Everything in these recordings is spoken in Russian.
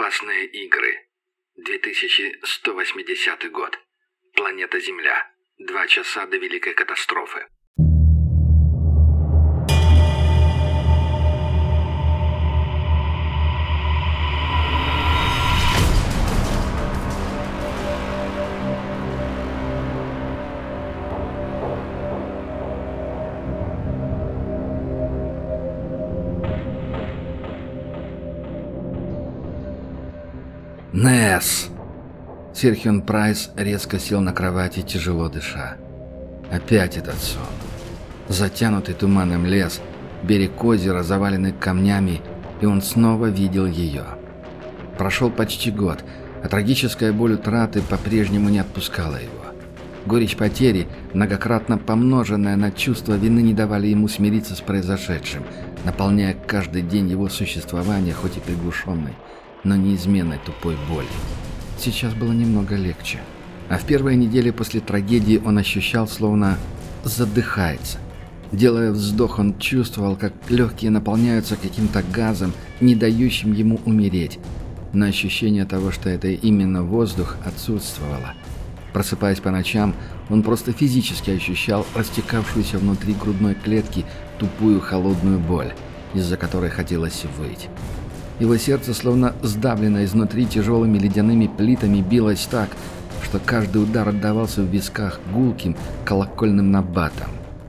Опасные игры. 2180 год. Планета Земля. 2 часа до Великой катастрофы. Несс! Серхион Прайс резко сел на кровати, тяжело дыша. Опять этот сон. Затянутый туманом лес, берег озера, заваленный камнями, и он снова видел ее. Прошел почти год, а трагическая боль утраты по-прежнему не отпускала его. Горечь потери, многократно помноженная на чувство вины, не давали ему смириться с произошедшим, наполняя каждый день его существования, хоть и приглушенной, но неизменной тупой болью. Сейчас было немного легче. А в первые недели после трагедии он ощущал, словно задыхается. Делая вздох, он чувствовал, как легкие наполняются каким-то газом, не дающим ему умереть. Но ощущение того, что это именно воздух, отсутствовало. Просыпаясь по ночам, он просто физически ощущал растекавшуюся внутри грудной клетки тупую холодную боль, из-за которой хотелось выть. Его сердце, словно сдавлено изнутри тяжелыми ледяными плитами, билось так, что каждый удар отдавался в висках гулким колокольным набатом.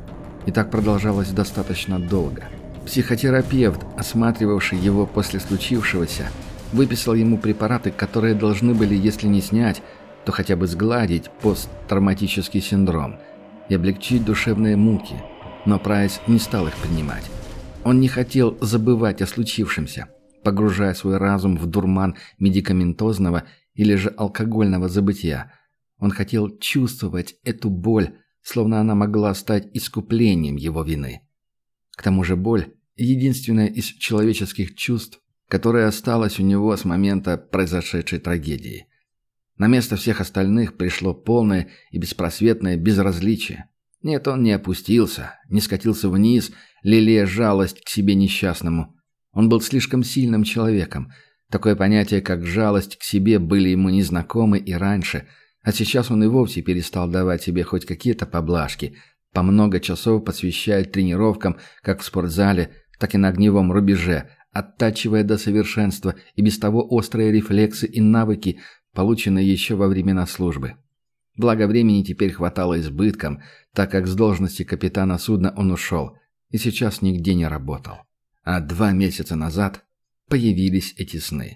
И так продолжалось достаточно долго. Психотерапевт, осматривавший его после случившегося, выписал ему препараты, которые должны были, если не снять, то хотя бы сгладить посттравматический синдром и облегчить душевные муки. Но Прайс не стал их принимать. Он не хотел забывать о случившемся, погружая свой разум в дурман медикаментозного или же алкогольного забытия. Он хотел чувствовать эту боль, словно она могла стать искуплением его вины. К тому же боль – единственное из человеческих чувств, которое осталось у него с момента произошедшей трагедии. На место всех остальных пришло полное и беспросветное безразличие. Нет, он не опустился, не скатился вниз, лелея жалость к себе несчастному. Он был слишком сильным человеком. Такое понятие, как жалость к себе, были ему незнакомы и раньше, а сейчас он и вовсе перестал давать себе хоть какие-то поблажки, по много часов посвящая тренировкам как в спортзале, так и на огневом рубеже, оттачивая до совершенства и без того острые рефлексы и навыки, полученные еще во времена службы. Благо времени теперь хватало избытком, так как с должности капитана судна он ушел и сейчас нигде не работал. А 2 месяца назад появились эти сны.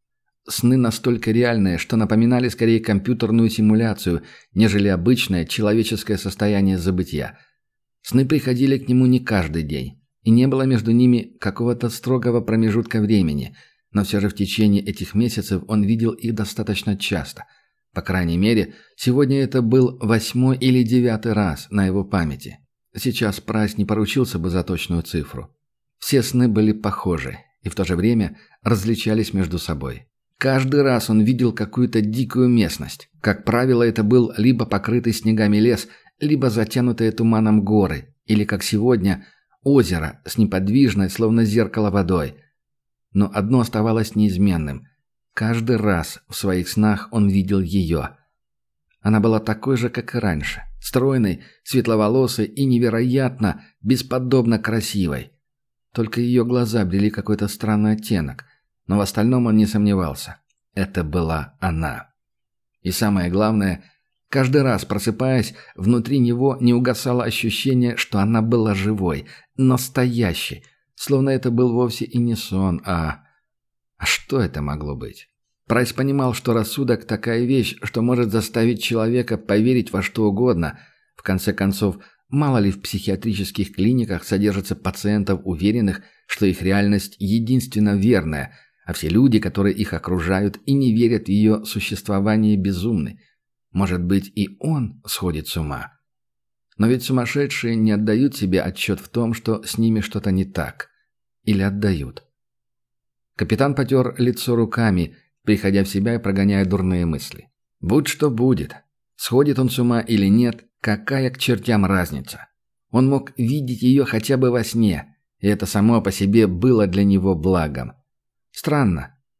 Сны настолько реальные, что напоминали скорее компьютерную симуляцию, нежели обычное человеческое состояние забытия. Сны приходили к нему не каждый день, и не было между ними какого-то строгого промежутка времени, но все же в течение этих месяцев он видел их достаточно часто. По крайней мере, сегодня это был 8-й или 9-й раз на его памяти. Сейчас Прайс не поручился бы за точную цифру. Все сны были похожи и в то же время различались между собой. Каждый раз он видел какую-то дикую местность. Как правило, это был либо покрытый снегами лес, либо затянутые туманом горы, или, как сегодня, озеро с неподвижной, словно зеркало, водой. Но одно оставалось неизменным. Каждый раз в своих снах он видел ее. Она была такой же, как и раньше, стройной, светловолосой и невероятно, бесподобно красивой. Только ее глаза обрели какой-то странный оттенок, но в остальном он не сомневался. Это была она. И самое главное, каждый раз просыпаясь, внутри него не угасало ощущение, что она была живой, настоящей, словно это был вовсе и не сон, А что это могло быть? Прайс понимал, что рассудок – такая вещь, что может заставить человека поверить во что угодно. В конце концов, мало ли в психиатрических клиниках содержатся пациентов, уверенных, что их реальность единственно верная, а все люди, которые их окружают и не верят в ее существование, безумны. Может быть, и он сходит с ума. Но ведь сумасшедшие не отдают себе отчет в том, что с ними что-то не так. Или отдают. Капитан потер лицо руками, приходя в себя и прогоняя дурные мысли. Будь что будет. Сходит он с ума или нет, какая к чертям разница? Он мог видеть ее хотя бы во сне, и это само по себе было для него благом. Странно.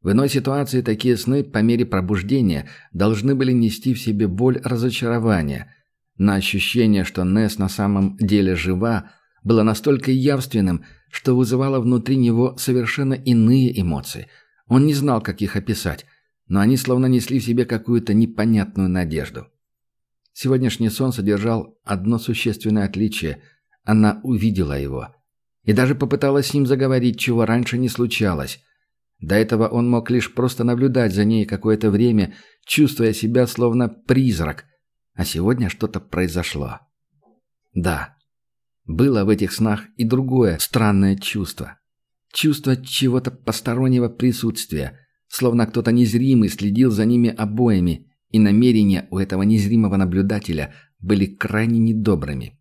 В иной ситуации такие сны по мере пробуждения должны были нести в себе боль разочарования. Но ощущение, что Несс на самом деле жива, было настолько явственным, что вызывало внутри него совершенно иные эмоции. Он не знал, как их описать, но они словно несли в себе какую-то непонятную надежду. Сегодняшний сон содержал одно существенное отличие. Она увидела его. И даже попыталась с ним заговорить, чего раньше не случалось. До этого он мог лишь просто наблюдать за ней какое-то время, чувствуя себя словно призрак. А сегодня что-то произошло. Да, было в этих снах и другое странное чувство. Чувство чего-то постороннего присутствия, словно кто-то незримый следил за ними обоими, и намерения у этого незримого наблюдателя были крайне недобрыми.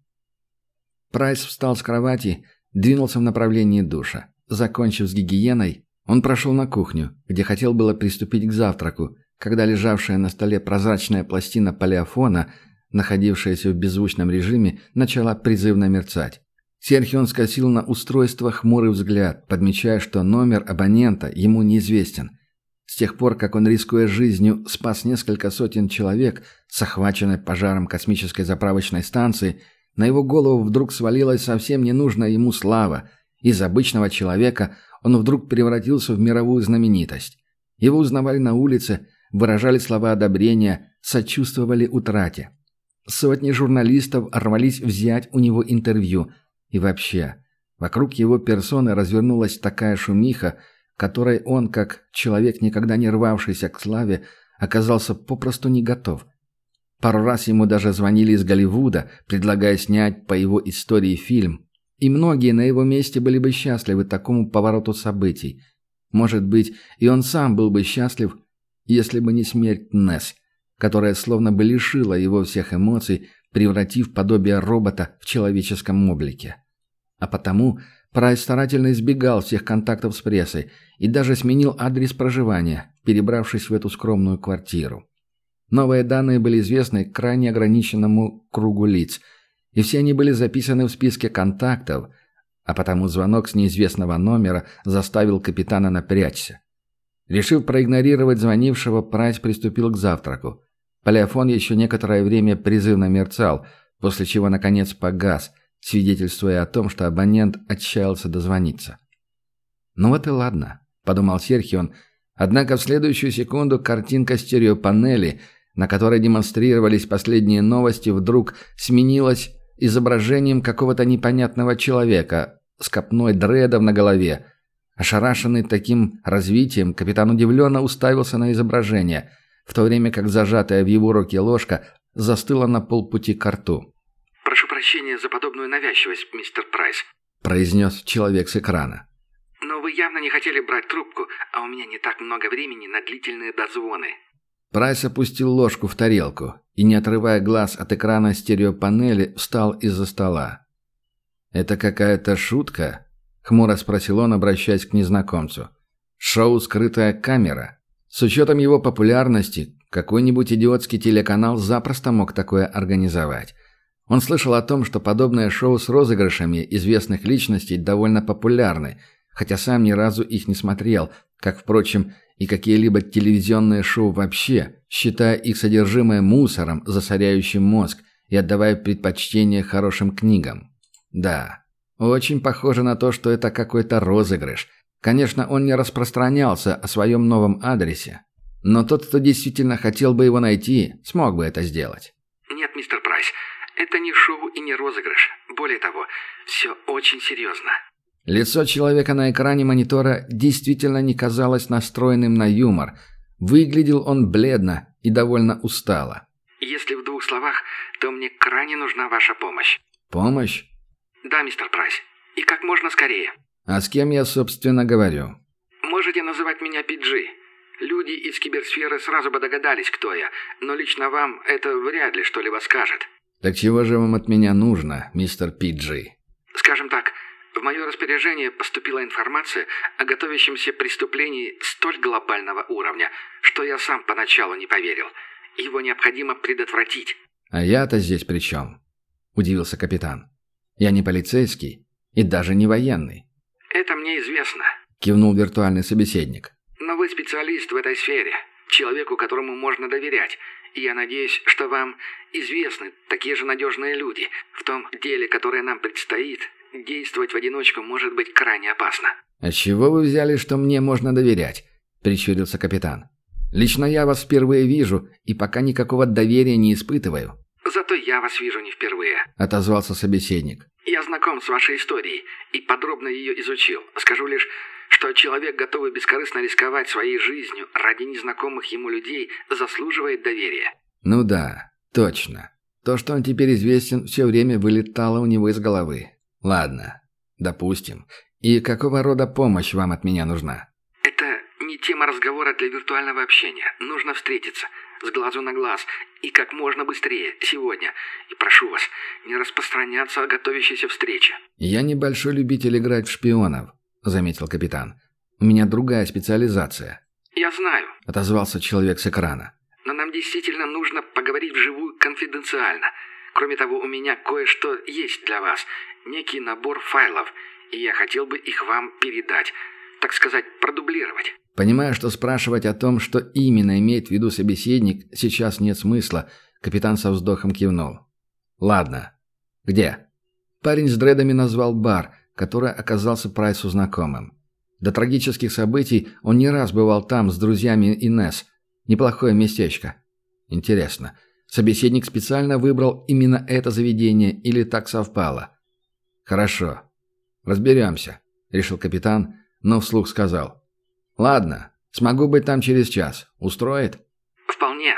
Прайс встал с кровати, двинулся в направлении душа. Закончив с гигиеной, он прошел на кухню, где хотел было приступить к завтраку, когда лежавшая на столе прозрачная пластина полиофона, находившаяся в беззвучном режиме, начала призывно мерцать. Серхион скосил на устройство хмурый взгляд, подмечая, что номер абонента ему неизвестен. С тех пор, как он, рискуя жизнью, спас несколько сотен человек с охваченной пожаром космической заправочной станции, на его голову вдруг свалилась совсем ненужная ему слава. Из обычного человека он вдруг превратился в мировую знаменитость. Его узнавали на улице, выражали слова одобрения, сочувствовали утрате. Сотни журналистов рвались взять у него интервью. И вообще, вокруг его персоны развернулась такая шумиха, которой он, как человек, никогда не рвавшийся к славе, оказался попросту не готов. Пару раз ему даже звонили из Голливуда, предлагая снять по его истории фильм. И многие на его месте были бы счастливы такому повороту событий. Может быть, и он сам был бы счастлив, если бы не смерть Несс, которая словно бы лишила его всех эмоций, превратив подобие робота в человеческом облике. А потому Прайс старательно избегал всех контактов с прессой и даже сменил адрес проживания, перебравшись в эту скромную квартиру. Новые данные были известны крайне ограниченному кругу лиц, и все они были записаны в списке контактов, а потому звонок с неизвестного номера заставил капитана напрячься. Решив проигнорировать звонившего, Прайс приступил к завтраку. Полиофон еще некоторое время призывно мерцал, после чего наконец погас, свидетельствуя о том, что абонент отчаялся дозвониться. «Ну вот и ладно», — подумал Серхион, однако в следующую секунду картинка стереопанели, на которой демонстрировались последние новости, вдруг сменилась изображением какого-то непонятного человека с копной дредов на голове. Ошарашенный таким развитием, капитан удивленно уставился на изображение, в то время как зажатая в его руке ложка застыла на полпути к рту. «Прошу прощения за подобную навязчивость, мистер Прайс», — произнес человек с экрана. «но вы явно не хотели брать трубку, а у меня не так много времени на длительные дозвоны». Прайс опустил ложку в тарелку и, не отрывая глаз от экрана стереопанели, встал из-за стола. «Это какая-то шутка?» — хмуро спросил он, обращаясь к незнакомцу. «Шоу «Скрытая камера». С учетом его популярности, какой-нибудь идиотский телеканал запросто мог такое организовать. Он слышал о том, что подобное шоу с розыгрышами известных личностей довольно популярны, хотя сам ни разу их не смотрел, как, впрочем, и какие-либо телевизионные шоу вообще, считая их содержимое мусором, засоряющим мозг и отдавая предпочтение хорошим книгам. Да, очень похоже на то, что это какой-то розыгрыш. Конечно, он не распространялся о своем новом адресе, но тот, кто действительно хотел бы его найти, смог бы это сделать. «Нет, мистер Прайс, это не шоу и не розыгрыш. Более того, все очень серьезно». Лицо человека на экране монитора действительно не казалось настроенным на юмор. Выглядел он бледно и довольно устало. «Если в двух словах, то мне крайне нужна ваша помощь». «Помощь? «Да, мистер Прайс. И как можно скорее». А с кем я, собственно, говорю?» «Можете называть меня Пиджи. Люди из киберсферы сразу бы догадались, кто я, но лично вам это вряд ли что-либо скажет». «Так чего же вам от меня нужно, мистер Пиджи?» «Скажем так, в мое распоряжение поступила информация о готовящемся преступлении столь глобального уровня, что я сам поначалу не поверил. Его необходимо предотвратить». «А я-то здесь при чем?» – удивился капитан. «Я не полицейский и даже не военный». «Это мне известно», – кивнул виртуальный собеседник. Но вы специалист в этой сфере, человеку, которому можно доверять. И я надеюсь, что вам известны такие же надежные люди. В том деле, которое нам предстоит, действовать в одиночку может быть крайне опасно». «А с чего вы взяли, что мне можно доверять?» – прищурился капитан. «Лично я вас впервые вижу и пока никакого доверия не испытываю». «Зато я вас вижу не впервые», – отозвался собеседник. «Я знаком с вашей историей и подробно ее изучил. Скажу лишь, что человек, готовый бескорыстно рисковать своей жизнью ради незнакомых ему людей, заслуживает доверия». «Ну да, точно. То, что он теперь известен, все время вылетало у него из головы. Ладно, допустим. И какого рода помощь вам от меня нужна?» «Это не тема разговора для виртуального общения. Нужно встретиться, с глазу на глаз, и как можно быстрее, сегодня. И прошу вас, не распространяться о готовящейся встрече». «Я небольшой любитель играть в шпионов», — заметил капитан. «У меня другая специализация». «Я знаю», — отозвался человек с экрана. «но нам действительно нужно поговорить вживую конфиденциально. Кроме того, у меня кое-что есть для вас, некий набор файлов, и я хотел бы их вам передать, так сказать, продублировать». Понимая, что спрашивать о том, что именно имеет в виду собеседник, сейчас нет смысла, капитан со вздохом кивнул. «Ладно. Где?» Парень с дредами назвал бар, который оказался Прайсу знакомым. До трагических событий он не раз бывал там с друзьями Инесс. Неплохое местечко. Интересно, собеседник специально выбрал именно это заведение или так совпало? «Хорошо. Разберемся», — решил капитан, но вслух сказал. «Ладно, смогу быть там через час. Устроит?» «Вполне».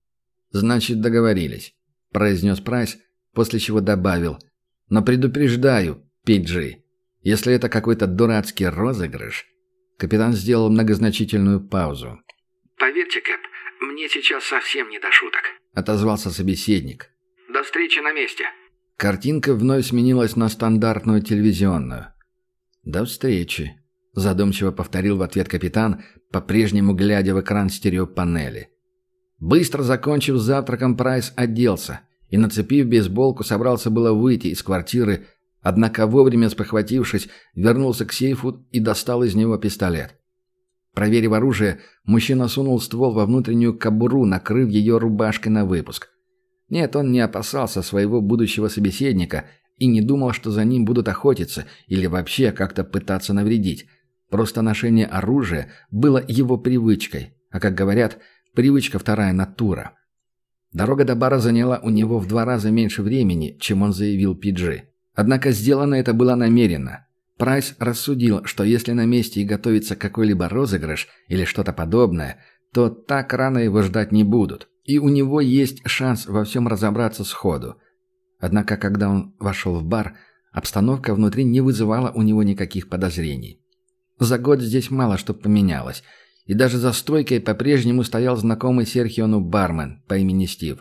«Значит, договорились», — произнес Прайс, после чего добавил. «Но предупреждаю, Пиджи, если это какой-то дурацкий розыгрыш...» Капитан сделал многозначительную паузу. «Поверьте, Кэп, мне сейчас совсем не до шуток», — отозвался собеседник. «До встречи на месте». Картинка вновь сменилась на стандартную телевизионную. «До встречи», — задумчиво повторил в ответ капитан, по-прежнему глядя в экран стереопанели. Быстро закончив завтраком, Прайс оделся и, нацепив бейсболку, собрался было выйти из квартиры, однако вовремя спохватившись, вернулся к сейфу и достал из него пистолет. Проверив оружие, мужчина сунул ствол во внутреннюю кобуру, накрыв ее рубашкой на выпуск. Нет, он не опасался своего будущего собеседника и не думал, что за ним будут охотиться или вообще как-то пытаться навредить. Просто ношение оружия было его привычкой, а, как говорят, привычка вторая натура. Дорога до бара заняла у него в 2 раза меньше времени, чем он заявил Пиджи. Однако сделано это было намеренно. Прайс рассудил, что если на месте и готовится какой-либо розыгрыш или что-то подобное, то так рано его ждать не будут, и у него есть шанс во всем разобраться сходу. Однако, когда он вошел в бар, обстановка внутри не вызывала у него никаких подозрений. За год здесь мало что поменялось, и даже за стойкой по-прежнему стоял знакомый Серхиону бармен по имени Стив.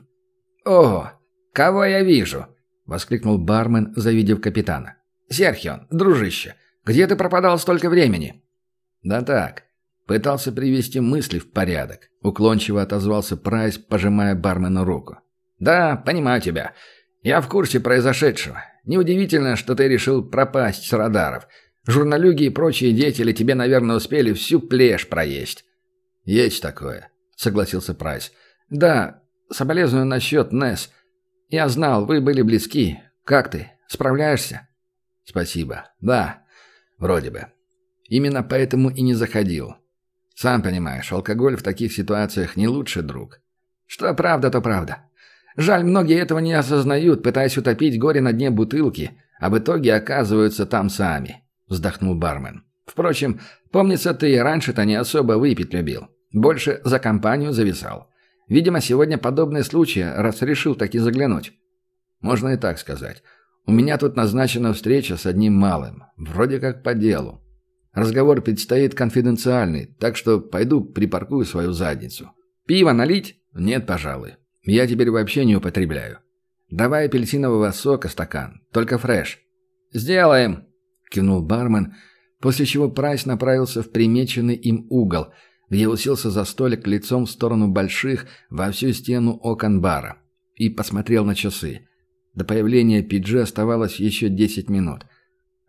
«О, кого я вижу!» — воскликнул бармен, завидев капитана. «Серхион, дружище, где ты пропадал столько времени?» «Да так, пытался привести мысли в порядок», — уклончиво отозвался Прайс, пожимая бармену руку. «Да, понимаю тебя. Я в курсе произошедшего. Неудивительно, что ты решил пропасть с радаров. Журналюги и прочие деятели тебе, наверное, успели всю плешь проесть». «Есть такое», — согласился Прайс. «Да, соболезную насчет Несс. Я знал, вы были близки. Как ты? Справляешься?» «Спасибо. Да, вроде бы. Именно поэтому и не заходил. Сам понимаешь, алкоголь в таких ситуациях не лучший друг». «Что правда, то правда. Жаль, многие этого не осознают, пытаясь утопить горе на дне бутылки, а в итоге оказываются там сами», — вздохнул бармен. «Впрочем, помнится, ты и раньше-то не особо выпить любил. Больше за компанию зависал. Видимо, сегодня подобный случай, раз решил таки заглянуть». «Можно и так сказать. У меня тут назначена встреча с одним малым. Вроде как по делу. Разговор предстоит конфиденциальный, так что пойду припаркую свою задницу. Пиво налить? Нет, пожалуй. Я теперь вообще не употребляю. Давай апельсинового сока стакан, только фреш». «Сделаем», — кивнул бармен, после чего Прайс направился в примеченный им угол, где уселся за столик лицом в сторону больших во всю стену окон бара, и посмотрел на часы. До появления Пиджи оставалось еще 10 минут.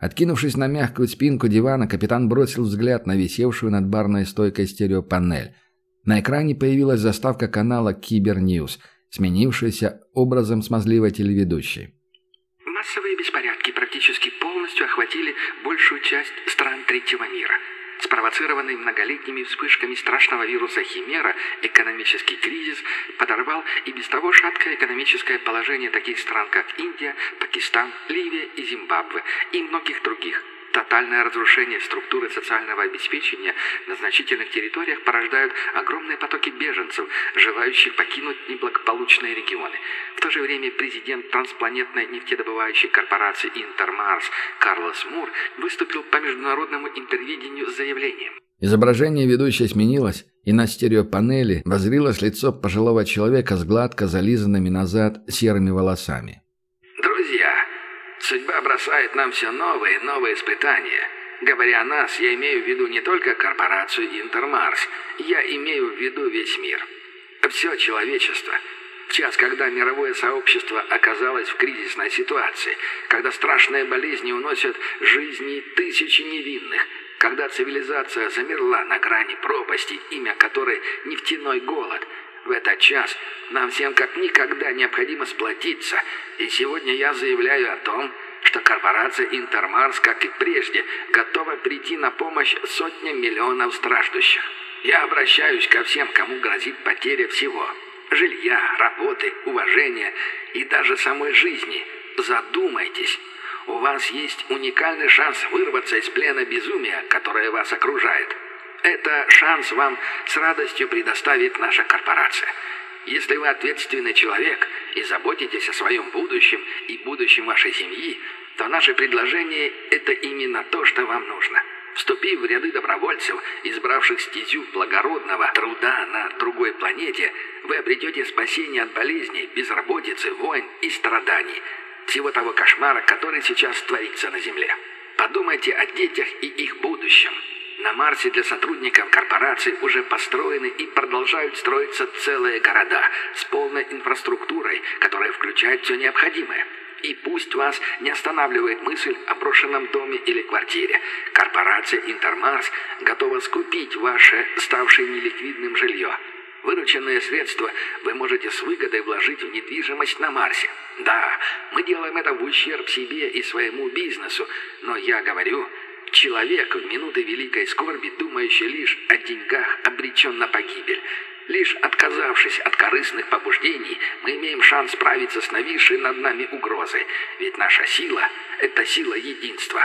Откинувшись на мягкую спинку дивана, капитан бросил взгляд на висевшую над барной стойкой стереопанель. На экране появилась заставка канала «Киберньюз», сменившаяся образом смазливой телеведущей. Массовые беспорядки практически полностью охватили большую часть стран третьего мира. Спровоцированный многолетними вспышками страшного вируса Химера, экономический кризис подорвал и без того шаткое экономическое положение таких стран, как Индия, Пакистан, Ливия и Зимбабве и многих других. Тотальное разрушение структуры социального обеспечения на значительных территориях порождают огромные потоки беженцев, желающих покинуть неблагополучные регионы. В то же время президент транспланетной нефтедобывающей корпорации «Интермарс» Карлос Мур выступил по международному интервидению с заявлением. Изображение ведущей сменилось, и на стереопанели воззрилось лицо пожилого человека с гладко зализанными назад серыми волосами. Друзья, судьба бросает нам все новые и новые испытания. Говоря о нас, я имею в виду не только корпорацию «Интермарс», я имею в виду весь мир. Все человечество. В час, когда мировое сообщество оказалось в кризисной ситуации, когда страшные болезни уносят жизни тысячи невинных, когда цивилизация замерла на грани пропасти, имя которой нефтяной голод, в этот час нам всем как никогда необходимо сплотиться, и сегодня я заявляю о том, что корпорация «Интермарс», как и прежде, готова прийти на помощь сотням миллионов страждущих. Я обращаюсь ко всем, кому грозит потеря всего – жилья, работы, уважения и даже самой жизни. Задумайтесь. У вас есть уникальный шанс вырваться из плена безумия, которое вас окружает. Это шанс вам с радостью предоставит наша корпорация. Если вы ответственный человек и заботитесь о своем будущем и будущем вашей семьи, то наше предложение – это именно то, что вам нужно. Вступив в ряды добровольцев, избравших стезю благородного труда на другой планете, вы обретете спасение от болезней, безработицы, войн и страданий. Всего того кошмара, который сейчас творится на Земле. Подумайте о детях и их будущем. На Марсе для сотрудников корпораций уже построены и продолжают строиться целые города с полной инфраструктурой, которая включает все необходимое. И пусть вас не останавливает мысль о брошенном доме или квартире. Корпорация «Интермарс» готова скупить ваше, ставшее неликвидным жилье. Вырученные средства вы можете с выгодой вложить в недвижимость на Марсе. Да, мы делаем это в ущерб себе и своему бизнесу, но я говорю, человек в минуты великой скорби, думающий лишь о деньгах, обречен на погибель. Лишь отказавшись от корыстных побуждений, мы имеем шанс справиться с нависшей над нами угрозой, ведь наша сила – это сила единства.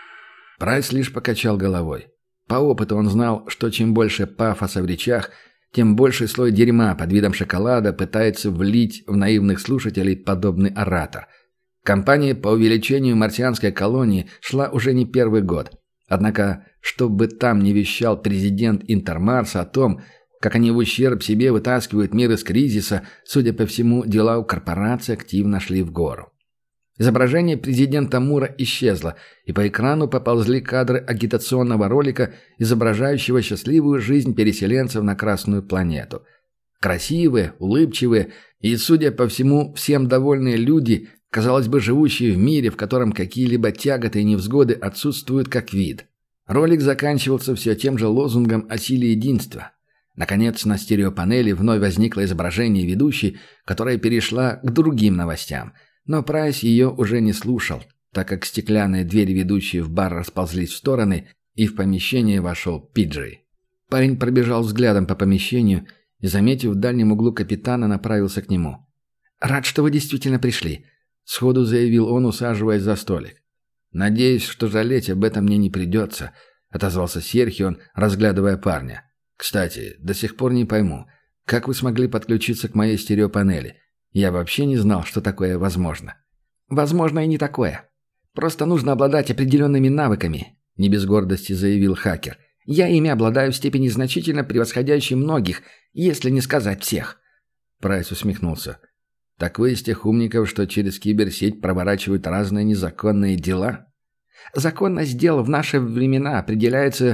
Прайс лишь покачал головой. По опыту он знал, что чем больше пафоса в речах, тем больший слой дерьма под видом шоколада пытается влить в наивных слушателей подобный оратор. Кампания по увеличению марсианской колонии шла уже не первый год. Однако, что бы там ни вещал президент Интермарса о том, как они в ущерб себе вытаскивают мир из кризиса, судя по всему, дела у корпорации активно шли в гору. Изображение президента Мура исчезло, и по экрану поползли кадры агитационного ролика, изображающего счастливую жизнь переселенцев на Красную планету. Красивые, улыбчивые и, судя по всему, всем довольные люди, казалось бы, живущие в мире, в котором какие-либо тяготы и невзгоды отсутствуют как вид. Ролик заканчивался все тем же лозунгом о силе единства. Наконец, на стереопанели вновь возникло изображение ведущей, которая перешла к другим новостям. Но Прайс ее уже не слушал, так как стеклянные двери, ведущие в бар, расползлись в стороны, и в помещение вошел Пиджей. Парень пробежал взглядом по помещению и, заметив в дальнем углу капитана, направился к нему. «Рад, что вы действительно пришли», — сходу заявил он, усаживаясь за столик. «Надеюсь, что жалеть об этом мне не придется», — отозвался Серхион, разглядывая парня. «Кстати, до сих пор не пойму, как вы смогли подключиться к моей стереопанели? Я вообще не знал, что такое возможно». «Возможно и не такое. Просто нужно обладать определенными навыками», — не без гордости заявил хакер. «Я ими обладаю в степени значительно превосходящей многих, если не сказать всех». Прайс усмехнулся. «Так вы из тех умников, что через киберсеть проворачивают разные незаконные дела?» «Законность дел в наши времена определяется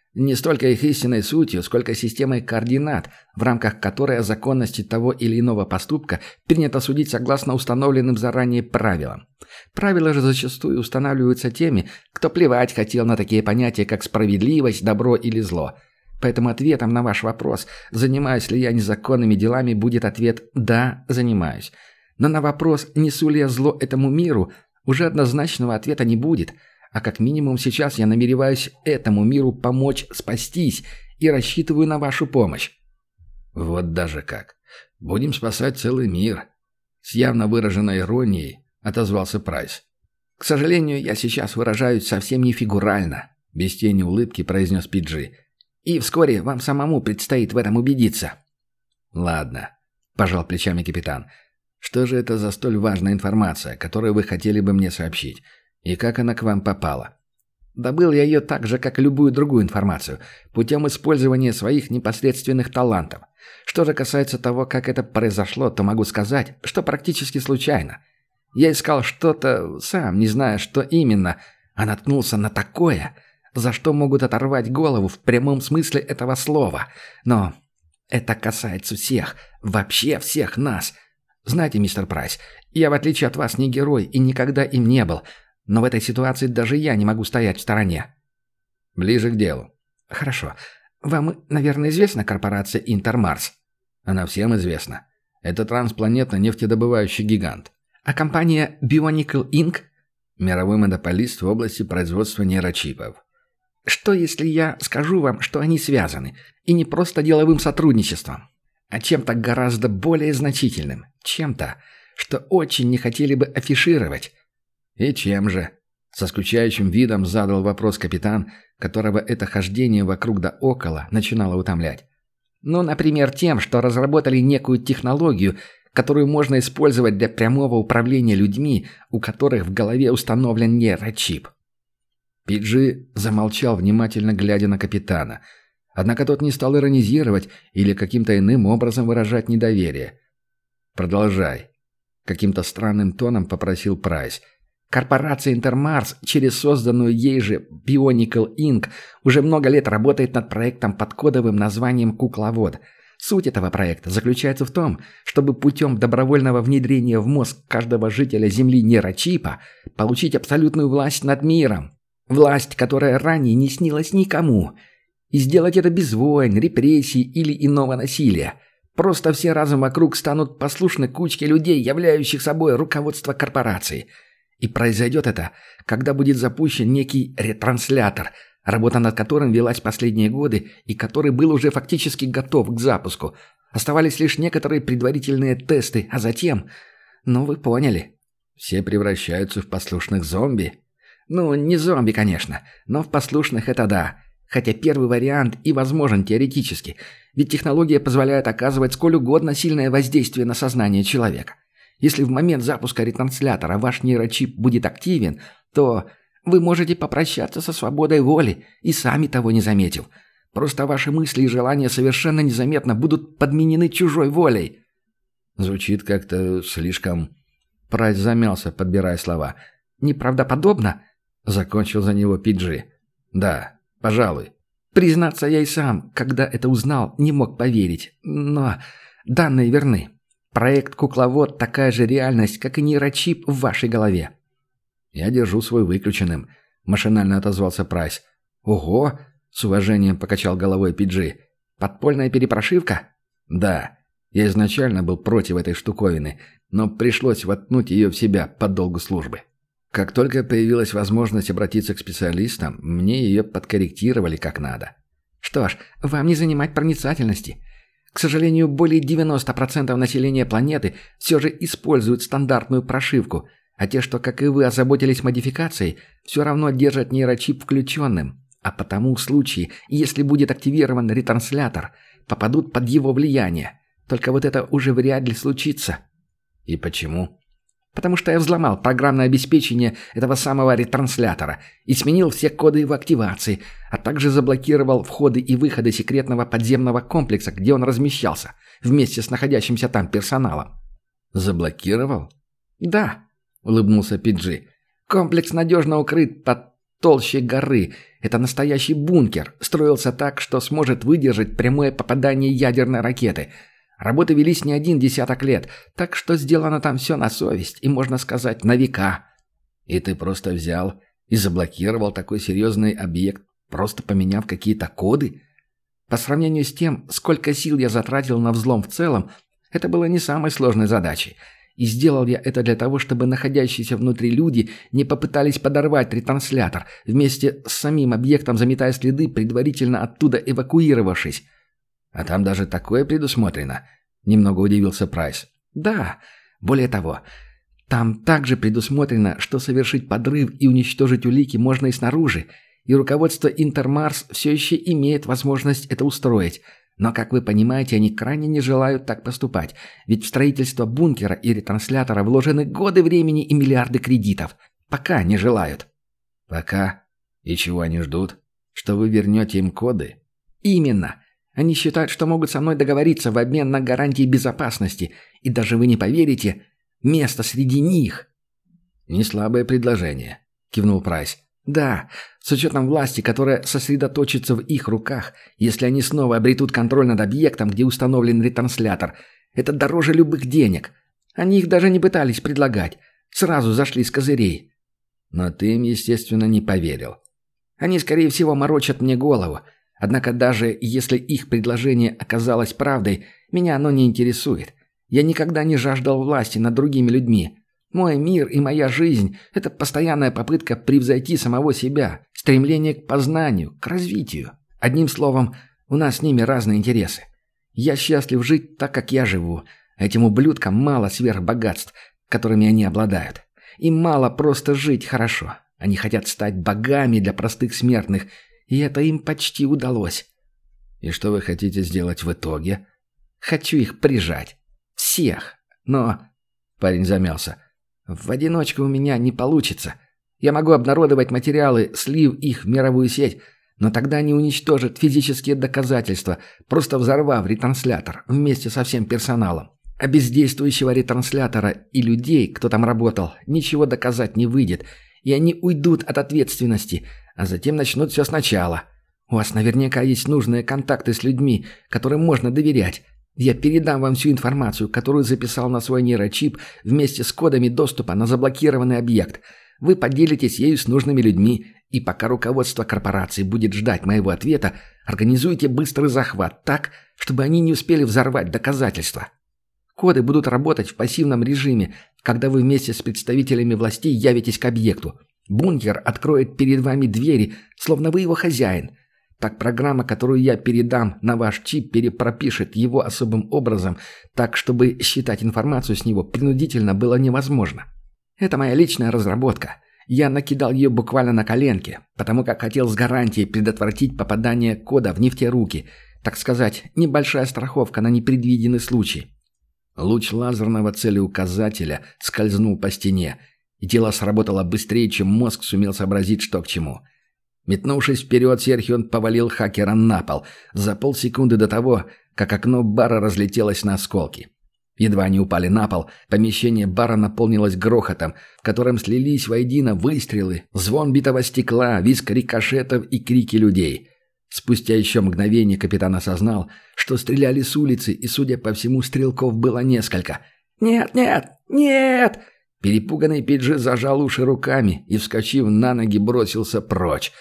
Не столько их истинной сутью, сколько системой координат, в рамках которой о законности того или иного поступка принято судить согласно установленным заранее правилам. Правила же зачастую устанавливаются теми, кто плевать хотел на такие понятия, как справедливость, добро или зло. Поэтому ответом на ваш вопрос, занимаюсь ли я незаконными делами, будет ответ «да, занимаюсь». Но на вопрос, несу ли я зло этому миру, уже однозначного ответа не будет – а как минимум сейчас я намереваюсь этому миру помочь спастись и рассчитываю на вашу помощь». «Вот даже как. Будем спасать целый мир», — с явно выраженной иронией отозвался Прайс. «К сожалению, я сейчас выражаюсь совсем не фигурально», — без тени улыбки произнес Пиджи. «И вскоре вам самому предстоит в этом убедиться». «Ладно», — пожал плечами капитан. «Что же это за столь важная информация, которую вы хотели бы мне сообщить? И как она к вам попала?» «Добыл я ее так же, как и любую другую информацию, путем использования своих непосредственных талантов. Что же касается того, как это произошло, то могу сказать, что практически случайно. Я искал что-то, сам не зная, что именно, а наткнулся на такое, за что могут оторвать голову в прямом смысле этого слова. Но это касается всех, вообще всех нас. Знаете, мистер Прайс, я, в отличие от вас, не герой и никогда им не был». Но в этой ситуации даже я не могу стоять в стороне. Ближе к делу. Хорошо. Вам, наверное, известна корпорация Интермарс? Она всем известна. Это транспланетный нефтедобывающий гигант. А компания Bionicle Inc? Мировой монополист в области производства нейрочипов. Что если я скажу вам, что они связаны? И не просто деловым сотрудничеством, а чем-то гораздо более значительным. Чем-то, что очень не хотели бы афишировать. «И чем же?» — со скучающим видом задал вопрос капитан, которого это хождение вокруг да около начинало утомлять. «Ну, например, тем, что разработали некую технологию, которую можно использовать для прямого управления людьми, у которых в голове установлен нейрочип». Пиджи замолчал, внимательно глядя на капитана. Однако тот не стал иронизировать или каким-то иным образом выражать недоверие. «Продолжай», — каким-то странным тоном попросил Прайс. Корпорация Интермарс, через созданную ей же Bionicle Inc., уже много лет работает над проектом под кодовым названием «Кукловод». Суть этого проекта заключается в том, чтобы путем добровольного внедрения в мозг каждого жителя Земли нейрочипа получить абсолютную власть над миром. Власть, которая ранее не снилась никому. И сделать это без войн, репрессий или иного насилия. Просто все разом вокруг станут послушны кучке людей, являющих собой руководство корпорации. И произойдет это, когда будет запущен некий ретранслятор, работа над которым велась последние годы и который был уже фактически готов к запуску. Оставались лишь некоторые предварительные тесты, а затем... Ну, вы поняли. Все превращаются в послушных зомби? Ну, не зомби, конечно, но в послушных это да. Хотя первый вариант и возможен теоретически, ведь технология позволяет оказывать сколь угодно сильное воздействие на сознание человека. Если в момент запуска ретранслятора ваш нейрочип будет активен, то вы можете попрощаться со свободой воли и сами того не заметив. Просто ваши мысли и желания совершенно незаметно будут подменены чужой волей. Звучит как-то слишком... Прайс замялся, подбирая слова. «Неправдоподобно?» — закончил за него Пиджи. «Да, пожалуй». «Признаться, я и сам, когда это узнал, не мог поверить. Но данные верны. Проект «Кукловод» – такая же реальность, как и нейрочип в вашей голове». «Я держу свой выключенным», – машинально отозвался Прайс. «Ого!» – с уважением покачал головой Пиджи. «Подпольная перепрошивка?» «Да. Я изначально был против этой штуковины, но пришлось воткнуть ее в себя по долгу службы. Как только появилась возможность обратиться к специалистам, мне ее подкорректировали как надо». «Что ж, вам не занимать проницательности. К сожалению, более 90% населения планеты все же используют стандартную прошивку, а те, что, как и вы, озаботились модификацией, все равно держат нейрочип включенным. А потому в случае, если будет активирован ретранслятор, попадут под его влияние. Только вот это уже вряд ли случится». «И почему?» «Потому что я взломал программное обеспечение этого самого ретранслятора и сменил все коды его активации, а также заблокировал входы и выходы секретного подземного комплекса, где он размещался, вместе с находящимся там персоналом». «Заблокировал?» «Да», — улыбнулся Пиджи. «Комплекс надежно укрыт под толще горы. Это настоящий бункер. Строился так, что сможет выдержать прямое попадание ядерной ракеты. Работы велись не 1 лет, так что сделано там все на совесть и, можно сказать, на века. И ты просто взял и заблокировал такой серьезный объект, просто поменяв какие-то коды? По сравнению с тем, сколько сил я затратил на взлом в целом, это было не самой сложной задачей. И сделал я это для того, чтобы находящиеся внутри люди не попытались подорвать ретранслятор, вместе с самим объектом заметая следы, предварительно оттуда эвакуировавшись. А там даже такое предусмотрено? Немного удивился Прайс. Да, более того, там также предусмотрено, что совершить подрыв и уничтожить улики можно и снаружи, и руководство Интермарс все еще имеет возможность это устроить. Но, как вы понимаете, они крайне не желают так поступать, ведь в строительство бункера и ретранслятора вложены годы времени и миллиарды кредитов. Пока не желают. Пока? И чего они ждут? Что вы вернете им коды? Именно. Они считают, что могут со мной договориться в обмен на гарантии безопасности, и даже вы не поверите, место среди них. Не слабое предложение, кивнул Прайс. Да, с учетом власти, которая сосредоточится в их руках, если они снова обретут контроль над объектом, где установлен ретранслятор, это дороже любых денег. Они их даже не пытались предлагать, сразу зашли с козырей. Но ты им, естественно, не поверил. Они, скорее всего, морочат мне голову. Однако даже если их предложение оказалось правдой, меня оно не интересует. Я никогда не жаждал власти над другими людьми. Мой мир и моя жизнь – это постоянная попытка превзойти самого себя, стремление к познанию, к развитию. Одним словом, у нас с ними разные интересы. Я счастлив жить так, как я живу. Этим ублюдкам мало сверхбогатств, которыми они обладают. Им мало просто жить хорошо. Они хотят стать богами для простых смертных, и это им почти удалось. И что вы хотите сделать в итоге? Хочу их прижать. Всех. Но... Парень замялся. В одиночку у меня не получится. Я могу обнародовать материалы, слив их в мировую сеть, но тогда они уничтожат физические доказательства, просто взорвав ретранслятор вместе со всем персоналом. А без действующего ретранслятора и людей, кто там работал, ничего доказать не выйдет, и они уйдут от ответственности, а затем начнут все сначала. У вас наверняка есть нужные контакты с людьми, которым можно доверять. Я передам вам всю информацию, которую записал на свой нейрочип вместе с кодами доступа на заблокированный объект. Вы поделитесь ею с нужными людьми, и пока руководство корпорации будет ждать моего ответа, организуйте быстрый захват так, чтобы они не успели взорвать доказательства. Коды будут работать в пассивном режиме, когда вы вместе с представителями властей явитесь к объекту. Бункер откроет перед вами двери, словно вы его хозяин. Так программа, которую я передам на ваш чип, перепропишет его особым образом, так, чтобы считать информацию с него принудительно было невозможно. Это моя личная разработка. Я накидал ее буквально на коленке, потому как хотел с гарантией предотвратить попадание кода в не в те руки. Так сказать, небольшая страховка на непредвиденный случай. Луч лазерного целеуказателя скользнул по стене, и тело сработало быстрее, чем мозг сумел сообразить, что к чему. Метнувшись вперед, Серхион повалил хакера на пол за полсекунды до того, как окно бара разлетелось на осколки. Едва они упали на пол, помещение бара наполнилось грохотом, в котором слились воедино выстрелы, звон битого стекла, визг рикошетов и крики людей. Спустя еще мгновение капитан осознал, что стреляли с улицы, и, судя по всему, стрелков было несколько. «Нет, нет, нет!» Перепуганный Пиджи зажал уши руками и, вскочив на ноги, бросился прочь.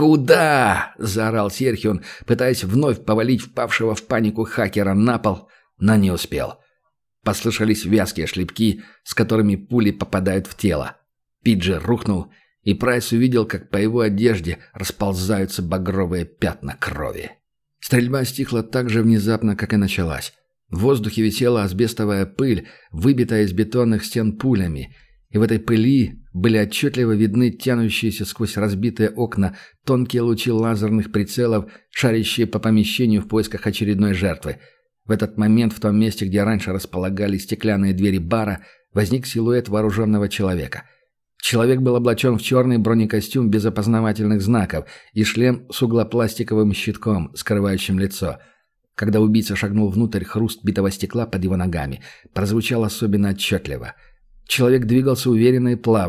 «Куда?» – заорал Серхион, пытаясь вновь повалить впавшего в панику хакера на пол, но не успел. Послышались вязкие шлепки, с которыми пули попадают в тело. Пиджи рухнул, и Прайс увидел, как по его одежде расползаются багровые пятна крови. Стрельба стихла так же внезапно, как и началась. В воздухе висела асбестовая пыль, выбитая из бетонных стен пулями, и в этой пыли были отчетливо видны тянущиеся сквозь разбитые окна тонкие лучи лазерных прицелов, шарящие по помещению в поисках очередной жертвы. В этот момент в том месте, где раньше располагались стеклянные двери бара, возник силуэт вооруженного человека. Человек был облачен в черный бронекостюм без опознавательных знаков и шлем с углопластиковым щитком, скрывающим лицо. Когда убийца шагнул внутрь, хруст битого стекла под его ногами прозвучал особенно отчетливо. Человек двигался уверенно и плавно,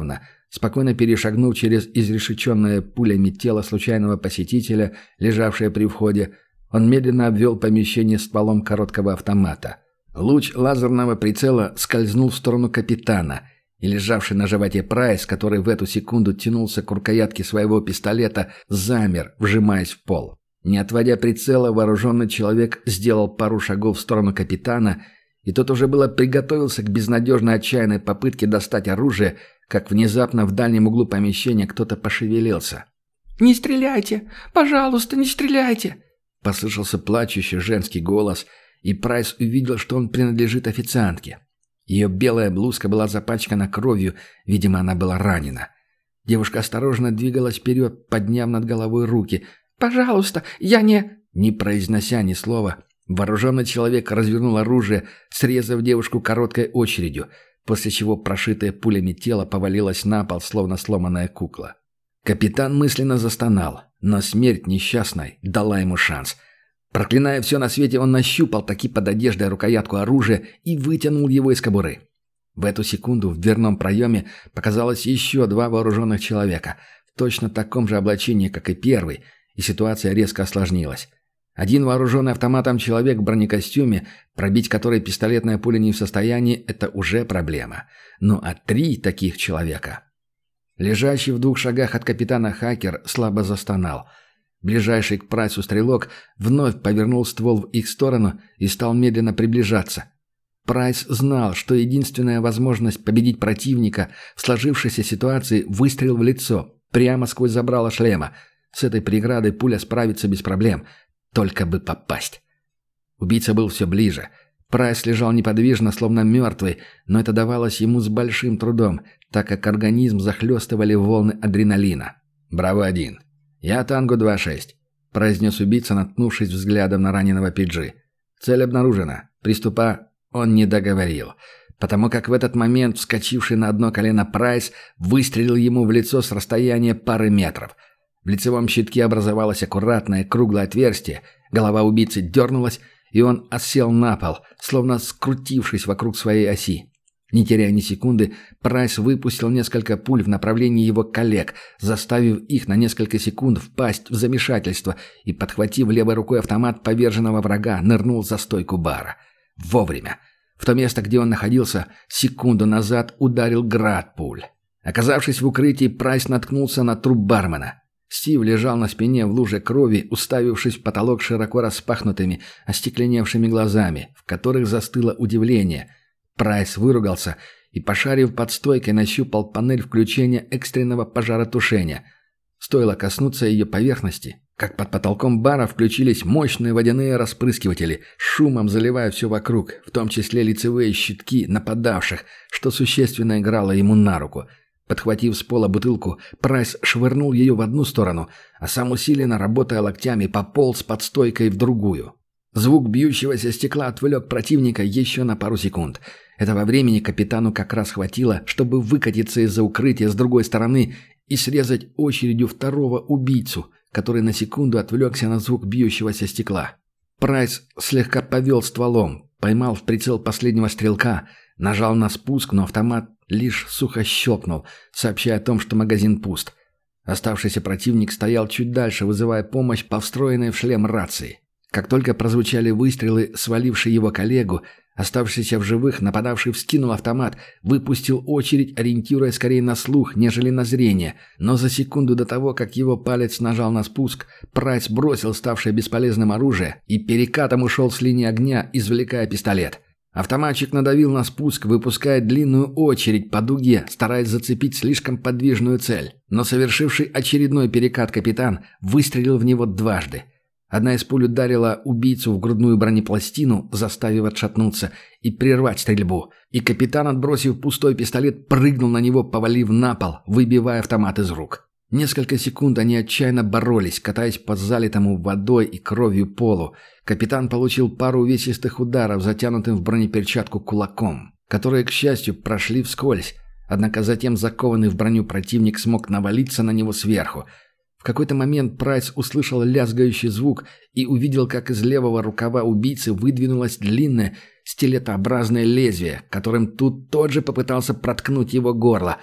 Спокойно перешагнув через изрешеченное пулями тело случайного посетителя, лежавшее при входе, он медленно обвел помещение стволом короткого автомата. Луч лазерного прицела скользнул в сторону капитана, и лежавший на животе Прайс, который в эту секунду тянулся к рукоятке своего пистолета, замер, вжимаясь в пол. Не отводя прицела, вооруженный человек сделал пару шагов в сторону капитана, и тот уже было приготовился к безнадежной отчаянной попытке достать оружие, как внезапно в дальнем углу помещения кто-то пошевелился. «Не стреляйте! Пожалуйста, не стреляйте!» Послышался плачущий женский голос, и Прайс увидел, что он принадлежит официантке. Ее белая блузка была запачкана кровью, видимо, она была ранена. Девушка осторожно двигалась вперед, подняв над головой руки. «Пожалуйста, я не...» Не произнося ни слова, вооруженный человек развернул оружие, срезав девушку короткой очередью, после чего прошитое пулями тело повалилось на пол, словно сломанная кукла. Капитан мысленно застонал, но смерть несчастной дала ему шанс. Проклиная все на свете, он нащупал таки под одеждой рукоятку оружия и вытянул его из кобуры. В эту секунду в дверном проеме показалось еще два вооруженных человека, в точно таком же облачении, как и первый, и ситуация резко осложнилась. Один вооруженный автоматом человек в бронекостюме, пробить который пистолетная пуля не в состоянии, это уже проблема. Ну а три таких человека... Лежащий в 2 шагах от капитана Хакер слабо застонал. Ближайший к Прайсу стрелок вновь повернул ствол в их сторону и стал медленно приближаться. Прайс знал, что единственная возможность победить противника в сложившейся ситуации – выстрел в лицо, прямо сквозь забрало шлема. С этой преградой пуля справится без проблем, только бы попасть. Убийца был все ближе. Прайс лежал неподвижно, словно мертвый, но это давалось ему с большим трудом, так как организм захлестывали волны адреналина. «Браво-1. Я Танго-2-6», – произнес убийца, наткнувшись взглядом на раненого Пиджи. «Цель обнаружена. Приступа...» Он не договорил, потому как в этот момент вскочивший на одно колено Прайс выстрелил ему в лицо с расстояния пары метров. В лицевом щитке образовалось аккуратное круглое отверстие, голова убийцы дернулась, и он осел на пол, словно скрутившись вокруг своей оси. Не теряя ни секунды, Прайс выпустил несколько пуль в направлении его коллег, заставив их на несколько секунд впасть в замешательство и, подхватив левой рукой автомат поверженного врага, нырнул за стойку бара. Вовремя. В то место, где он находился, секунду назад ударил град пуль. Оказавшись в укрытии, Прайс наткнулся на труп бармена. Стив лежал на спине в луже крови, уставившись в потолок широко распахнутыми, остекленевшими глазами, в которых застыло удивление. Прайс выругался и, пошарив под стойкой, нащупал панель включения экстренного пожаротушения. Стоило коснуться ее поверхности, как под потолком бара включились мощные водяные распрыскиватели, шумом заливая все вокруг, в том числе лицевые щитки нападавших, что существенно играло ему на руку. Подхватив с пола бутылку, Прайс швырнул ее в одну сторону, а сам, усиленно работая локтями, пополз под стойкой в другую. Звук бьющегося стекла отвлек противника еще на пару секунд. Этого времени капитану как раз хватило, чтобы выкатиться из-за укрытия с другой стороны и срезать очередью второго убийцу, который на секунду отвлекся на звук бьющегося стекла. Прайс слегка повел стволом, поймал в прицел последнего стрелка, нажал на спуск, но автомат лишь сухо щелкнул, сообщая о том, что магазин пуст. Оставшийся противник стоял чуть дальше, вызывая помощь по встроенной в шлем рации. Как только прозвучали выстрелы, сваливший его коллегу, оставшийся в живых, нападавший вскинул автомат, выпустил очередь, ориентируя скорее на слух, нежели на зрение. Но за секунду до того, как его палец нажал на спуск, Прайс бросил ставшее бесполезным оружие и перекатом ушел с линии огня, извлекая пистолет. Автоматчик надавил на спуск, выпуская длинную очередь по дуге, стараясь зацепить слишком подвижную цель. Но совершивший очередной перекат капитан выстрелил в него дважды. Одна из пуль ударила убийцу в грудную бронепластину, заставив отшатнуться и прервать стрельбу. И капитан, отбросив пустой пистолет, прыгнул на него, повалив на пол, выбивая автомат из рук. Несколько секунд они отчаянно боролись, катаясь по залитому водой и кровью полу. Капитан получил пару увесистых ударов, затянутым в бронеперчатку кулаком, которые, к счастью, прошли вскользь. Однако затем закованный в броню противник смог навалиться на него сверху. В какой-то момент Прайс услышал лязгающий звук и увидел, как из левого рукава убийцы выдвинулось длинное стилетообразное лезвие, которым тут тот же попытался проткнуть его горло.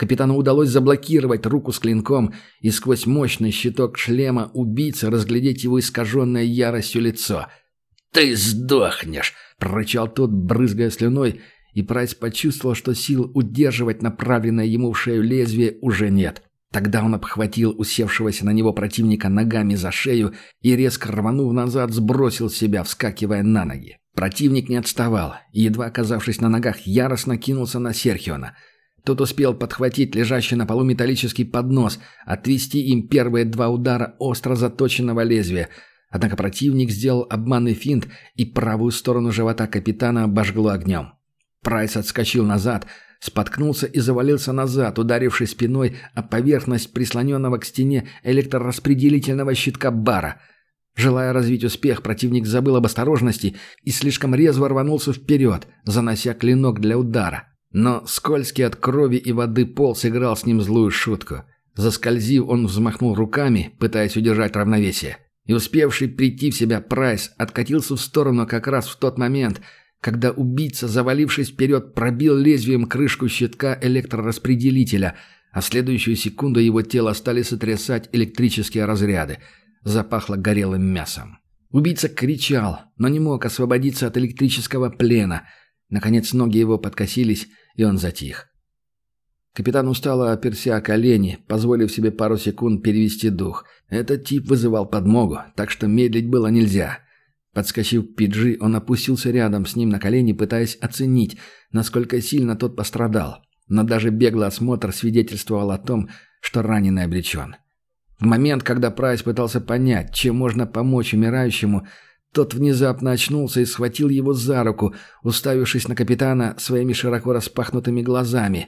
Капитану удалось заблокировать руку с клинком и сквозь мощный щиток шлема убийцы разглядеть его искаженное яростью лицо. «Ты сдохнешь!» – прорычал тот, брызгая слюной, и Прайс почувствовал, что сил удерживать направленное ему в шею лезвие уже нет. Тогда он обхватил усевшегося на него противника ногами за шею и, резко рванув назад, сбросил себя, вскакивая на ноги. Противник не отставал и, едва оказавшись на ногах, яростно кинулся на Серхиона. Тот успел подхватить лежащий на полу металлический поднос, отвести им первые 2 удара остро заточенного лезвия. Однако противник сделал обманный финт, и правую сторону живота капитана обожгло огнем. Прайс отскочил назад, споткнулся и завалился назад, ударившись спиной о поверхность прислоненного к стене электрораспределительного щитка бара. Желая развить успех, противник забыл об осторожности и слишком резво рванулся вперед, занося клинок для удара. Но скользкий от крови и воды пол сыграл с ним злую шутку. Заскользив, он взмахнул руками, пытаясь удержать равновесие. И успевший прийти в себя Прайс откатился в сторону как раз в тот момент, когда убийца, завалившись вперед, пробил лезвием крышку щитка электрораспределителя, а в следующую секунду его тело стали сотрясать электрические разряды. Запахло горелым мясом. Убийца кричал, но не мог освободиться от электрического плена. Наконец ноги его подкосились, и он затих. Капитан устало оперся о колени, позволив себе пару секунд перевести дух. Этот тип вызывал подмогу, так что медлить было нельзя. Подскочив к Пиджи, он опустился рядом с ним на колени, пытаясь оценить, насколько сильно тот пострадал. Но даже беглый осмотр свидетельствовал о том, что раненый обречен. В момент, когда Прайс пытался понять, чем можно помочь умирающему, тот внезапно очнулся и схватил его за руку, уставившись на капитана своими широко распахнутыми глазами.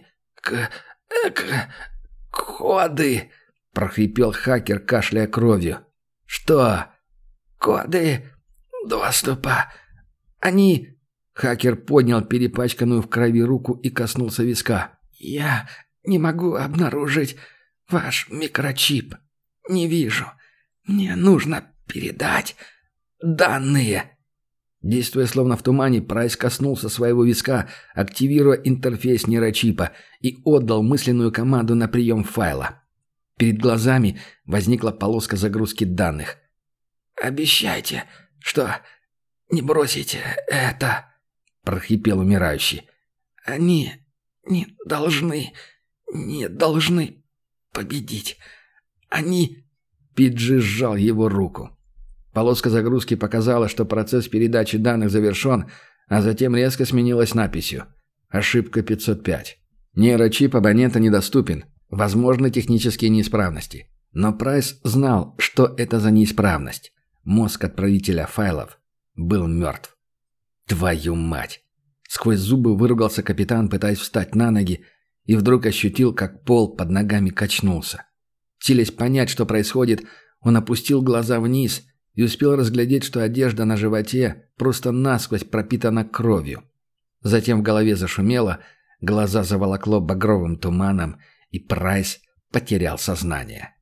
«Коды!» – прохрипел хакер, кашляя кровью. «Что?» «Коды доступа. Они...» Хакер поднял перепачканную в крови руку и коснулся виска. «Я не могу обнаружить ваш микрочип. Не вижу. Мне нужно передать данные». Действуя словно в тумане, Прайс коснулся своего виска, активируя интерфейс нейрочипа, и отдал мысленную команду на прием файла. Перед глазами возникла полоска загрузки данных. «Обещайте, что не бросите это», — прохрипел умирающий. «Они не должны победить. Они...» Пиджи сжал его руку. Полоска загрузки показала, что процесс передачи данных завершен, а затем резко сменилась надписью «Ошибка 505». Нейрочип абонента недоступен. Возможны технические неисправности. Но Прайс знал, что это за неисправность. Мозг отправителя файлов был мертв. «Твою мать!» Сквозь зубы выругался капитан, пытаясь встать на ноги, и вдруг ощутил, как пол под ногами качнулся. Силясь понять, что происходит, он опустил глаза вниз и успел разглядеть, что одежда на животе просто насквозь пропитана кровью. Затем в голове зашумело, глаза заволокло багровым туманом, и Прайс потерял сознание.